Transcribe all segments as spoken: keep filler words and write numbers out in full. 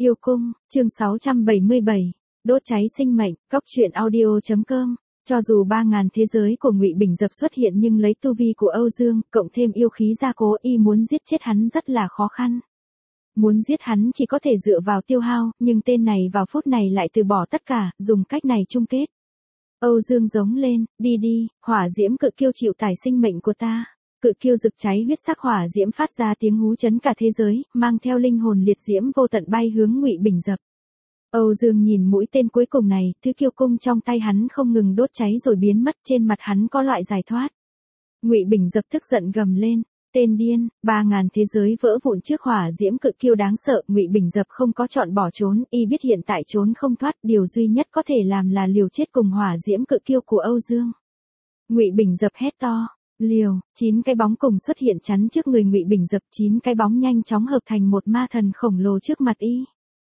Yêu cung, chương sáu trăm bảy mươi bảy, đốt cháy sinh mệnh, góc truyện audio.com. Cho dù ba ngàn thế giới của Ngụy Bình Dập xuất hiện nhưng lấy tu vi của Âu Dương, cộng thêm yêu khí gia cố, y muốn giết chết hắn rất là khó khăn. Muốn giết hắn chỉ có thể dựa vào tiêu hao, nhưng tên này vào phút này lại từ bỏ tất cả, dùng cách này chung kết. Âu Dương giống lên, đi đi, hỏa diễm cự kiêu chịu tải sinh mệnh của ta. Cự kiêu rực cháy huyết sắc hỏa diễm phát ra tiếng hú chấn cả thế giới, mang theo linh hồn liệt diễm vô tận bay hướng Ngụy Bình Dập. Âu Dương nhìn mũi tên cuối cùng này, thứ kiêu cung trong tay hắn không ngừng đốt cháy rồi biến mất, trên mặt hắn có loại giải thoát. Ngụy Bình Dập tức giận gầm lên, tên điên, ba ngàn thế giới vỡ vụn trước hỏa diễm cự kiêu đáng sợ. Ngụy Bình Dập không có chọn bỏ trốn, y biết hiện tại trốn không thoát, điều duy nhất có thể làm là liều chết cùng hỏa diễm cự kiêu của Âu Dương. Ngụy Bình Dập hét to, liều, chín cái bóng cùng xuất hiện chắn trước người Ngụy Bình Dập, chín cái bóng nhanh chóng hợp thành một ma thần khổng lồ trước mặt y.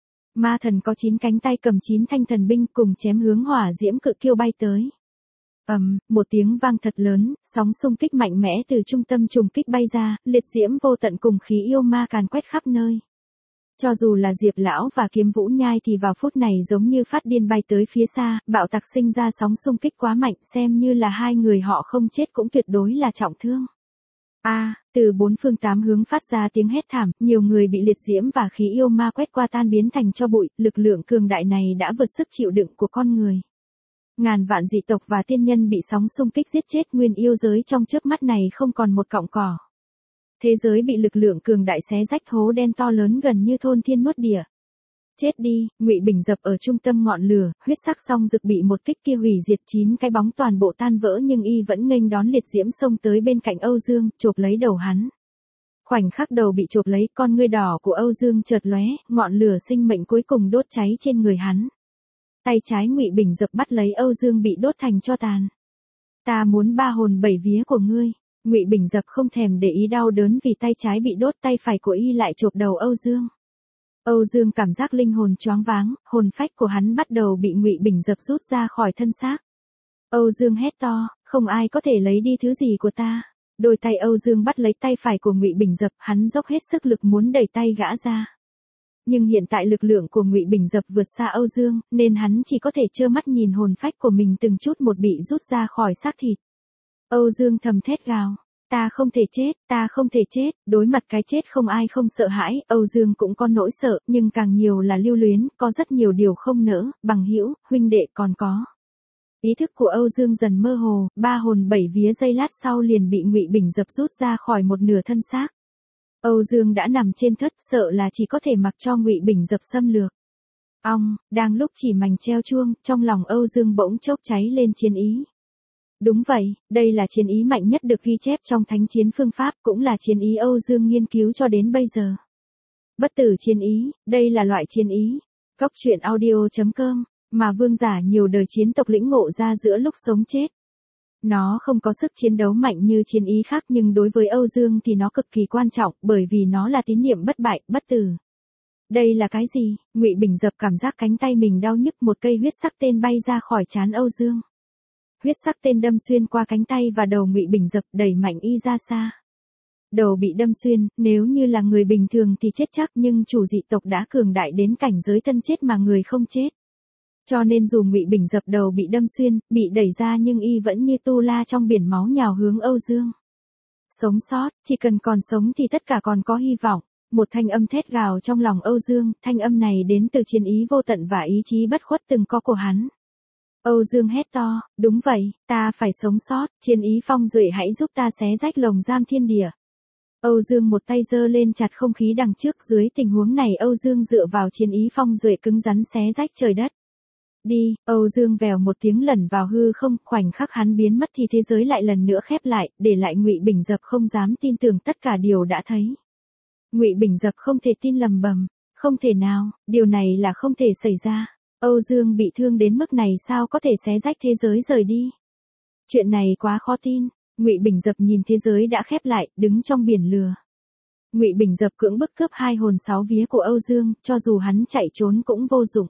Ma thần có chín cánh tay cầm chín thanh thần binh cùng chém hướng hỏa diễm cự kiêu bay tới. ầm, um, một tiếng vang thật lớn, sóng xung kích mạnh mẽ từ trung tâm trùng kích bay ra, liệt diễm vô tận cùng khí yêu ma càn quét khắp nơi. Cho dù là Diệp lão và Kiếm Vũ Nhai thì vào phút này giống như phát điên bay tới phía xa, bạo tạc sinh ra sóng xung kích quá mạnh, xem như là hai người họ không chết cũng tuyệt đối là trọng thương. A, à, từ bốn phương tám hướng phát ra tiếng hét thảm, nhiều người bị liệt diễm và khí yêu ma quét qua tan biến thành tro bụi, lực lượng cường đại này đã vượt sức chịu đựng của con người. Ngàn vạn dị tộc và tiên nhân bị sóng xung kích giết chết, nguyên yêu giới trong chớp mắt này không còn một cọng cỏ. Thế giới bị lực lượng cường đại xé rách, hố đen to lớn gần như thôn thiên nuốt địa. Chết đi, Ngụy Bình Dập ở trung tâm ngọn lửa, huyết sắc song rực bị một kích kia hủy diệt, chín cái bóng toàn bộ tan vỡ nhưng y vẫn nghênh đón liệt diễm xông tới bên cạnh Âu Dương, chộp lấy đầu hắn. Khoảnh khắc đầu bị chộp lấy, con ngươi đỏ của Âu Dương chợt lóe, ngọn lửa sinh mệnh cuối cùng đốt cháy trên người hắn. Tay trái Ngụy Bình Dập bắt lấy Âu Dương bị đốt thành tro tàn. Ta muốn ba hồn bảy vía của ngươi. Ngụy Bình Dập không thèm để ý đau đớn vì tay trái bị đốt, tay phải của y lại chộp đầu Âu Dương. Âu Dương cảm giác linh hồn choáng váng, hồn phách của hắn bắt đầu bị Ngụy Bình Dập rút ra khỏi thân xác. Âu Dương hét to, không ai có thể lấy đi thứ gì của ta. Đôi tay Âu Dương bắt lấy tay phải của Ngụy Bình Dập, hắn dốc hết sức lực muốn đẩy tay gã ra. Nhưng hiện tại lực lượng của Ngụy Bình Dập vượt xa Âu Dương, nên hắn chỉ có thể trơ mắt nhìn hồn phách của mình từng chút một bị rút ra khỏi xác thịt. Âu Dương thầm thét gào, ta không thể chết, ta không thể chết. Đối mặt cái chết không ai không sợ hãi, Âu Dương cũng có nỗi sợ, nhưng càng nhiều là lưu luyến, có rất nhiều điều không nỡ, bằng hữu, huynh đệ còn có. Ý thức của Âu Dương dần mơ hồ, ba hồn bảy vía giây lát sau liền bị Ngụy Bình Dập rút ra khỏi một nửa thân xác. Âu Dương đã nằm trên thớt, sợ là chỉ có thể mặc cho Ngụy Bình Dập xâm lược. Ong, đang lúc chỉ mảnh treo chuông, trong lòng Âu Dương bỗng chốc cháy lên chiến ý. Đúng vậy, đây là chiến ý mạnh nhất được ghi chép trong thánh chiến phương pháp, cũng là chiến ý Âu Dương nghiên cứu cho đến bây giờ. Bất tử chiến ý, đây là loại chiến ý. Góc truyện audio.com, mà vương giả nhiều đời chiến tộc lĩnh ngộ ra giữa lúc sống chết. Nó không có sức chiến đấu mạnh như chiến ý khác nhưng đối với Âu Dương thì nó cực kỳ quan trọng, bởi vì nó là tín niệm bất bại, bất tử. Đây là cái gì? Ngụy Bình Dập cảm giác cánh tay mình đau nhức, một cây huyết sắc tên bay ra khỏi trán Âu Dương. Huyết sắc tên đâm xuyên qua cánh tay và đầu Ngụy Bình Dập, đẩy mạnh y ra xa. Đầu bị đâm xuyên, nếu như là người bình thường thì chết chắc, nhưng chủ dị tộc đã cường đại đến cảnh giới thân chết mà người không chết. Cho nên dù Ngụy Bình Dập đầu bị đâm xuyên, bị đẩy ra nhưng y vẫn như tu la trong biển máu nhào hướng Âu Dương. Sống sót, chỉ cần còn sống thì tất cả còn có hy vọng. Một thanh âm thét gào trong lòng Âu Dương, thanh âm này đến từ chiến ý vô tận và ý chí bất khuất từng có của hắn. Âu Dương hét to, đúng vậy, ta phải sống sót, chiến ý phong duệ hãy giúp ta xé rách lồng giam thiên địa. Âu Dương một tay giơ lên chặt không khí đằng trước, dưới tình huống này Âu Dương dựa vào chiến ý phong duệ cứng rắn xé rách trời đất. Đi, Âu Dương vèo một tiếng lẩn vào hư không, khoảnh khắc hắn biến mất thì thế giới lại lần nữa khép lại, để lại Ngụy Bình Dập không dám tin tưởng tất cả điều đã thấy. Ngụy Bình Dập không thể tin, lầm bầm, không thể nào, điều này là không thể xảy ra. Âu Dương bị thương đến mức này sao có thể xé rách thế giới rời đi? Chuyện này quá khó tin. Ngụy Bình Dập nhìn thế giới đã khép lại, đứng trong biển lửa. Ngụy Bình Dập cưỡng bức cướp hai hồn sáu vía của Âu Dương, cho dù hắn chạy trốn cũng vô dụng.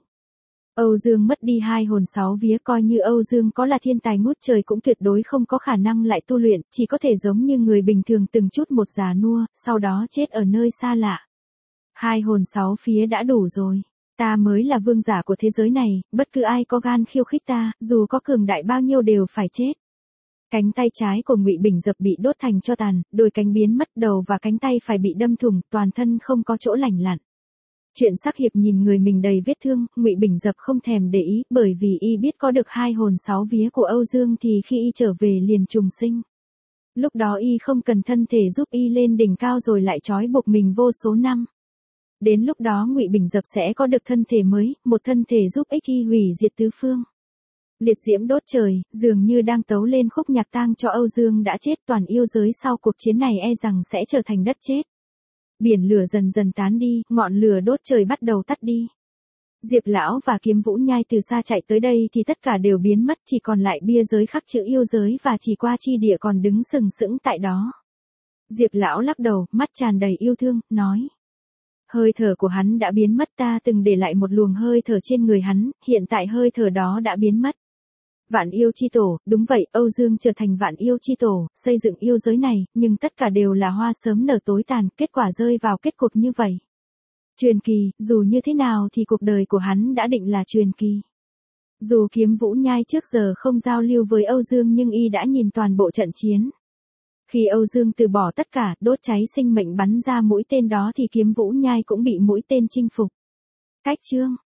Âu Dương mất đi hai hồn sáu vía, coi như Âu Dương có là thiên tài ngút trời cũng tuyệt đối không có khả năng lại tu luyện, chỉ có thể giống như người bình thường từng chút một già nua, sau đó chết ở nơi xa lạ. Hai hồn sáu vía đã đủ rồi. Ta mới là vương giả của thế giới này, bất cứ ai có gan khiêu khích ta, dù có cường đại bao nhiêu đều phải chết. Cánh tay trái của Ngụy Bình Dập bị đốt thành tro tàn, đôi cánh biến mất, đầu và cánh tay phải bị đâm thủng, toàn thân không có chỗ lành lặn. Chuyện Sắc Hiệp nhìn người mình đầy vết thương, Ngụy Bình Dập không thèm để ý, bởi vì y biết có được hai hồn sáu vía của Âu Dương thì khi y trở về liền trùng sinh. Lúc đó y không cần thân thể giúp y lên đỉnh cao rồi lại trói buộc mình vô số năm. Đến lúc đó Ngụy Bình Dập sẽ có được thân thể mới, một thân thể giúp ích y hủy diệt tứ phương. Liệt diễm đốt trời, dường như đang tấu lên khúc nhạc tang cho Âu Dương đã chết, toàn yêu giới sau cuộc chiến này e rằng sẽ trở thành đất chết. Biển lửa dần dần tán đi, ngọn lửa đốt trời bắt đầu tắt đi. Diệp lão và Kiếm Vũ Nhai từ xa chạy tới đây thì tất cả đều biến mất, chỉ còn lại bia giới khắc chữ yêu giới và Chỉ Qua Chi Địa còn đứng sừng sững tại đó. Diệp lão lắc đầu, mắt tràn đầy yêu thương, nói. Hơi thở của hắn đã biến mất, ta từng để lại một luồng hơi thở trên người hắn, hiện tại hơi thở đó đã biến mất. Vạn yêu chi tổ, đúng vậy, Âu Dương trở thành vạn yêu chi tổ, xây dựng yêu giới này, nhưng tất cả đều là hoa sớm nở tối tàn, kết quả rơi vào kết cục như vậy. Truyền kỳ, dù như thế nào thì cuộc đời của hắn đã định là truyền kỳ. Dù Kiếm Vũ Nhai trước giờ không giao lưu với Âu Dương nhưng y đã nhìn toàn bộ trận chiến. Khi Âu Dương từ bỏ tất cả, đốt cháy sinh mệnh bắn ra mũi tên đó thì Kiếm Vũ Nhai cũng bị mũi tên chinh phục. Cách chương